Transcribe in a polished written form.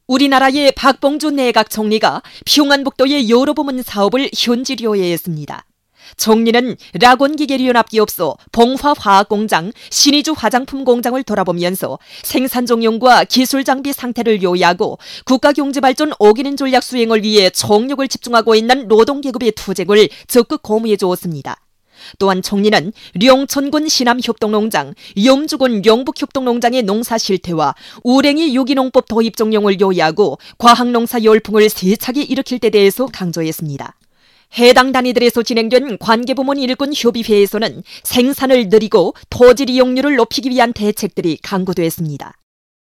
우리나라의 박봉주 내각 총리가 평안북도의 여러 부문 사업을 현지료해했습니다. 총리는 라곤기계연합기업소 봉화화학공장, 신의주 화장품 공장을 돌아보면서 생산종용과 기술장비 상태를 요약하고 국가경제발전 5개년 전략 수행을 위해 총력을 집중하고 있는 노동계급의 투쟁을 적극 고무해 주었습니다. 또한 총리는 룡천군 신암협동농장, 염주군 영북협동농장의 농사 실태와 우랭이 유기농법 도입 종용을 요약하고 과학농사 열풍을 세차게 일으킬 데 대해서 강조했습니다. 해당 단위들에서 진행된 관계부문 일꾼 협의회에서는 생산을 늘리고 토지 이용률을 높이기 위한 대책들이 강구됐습니다.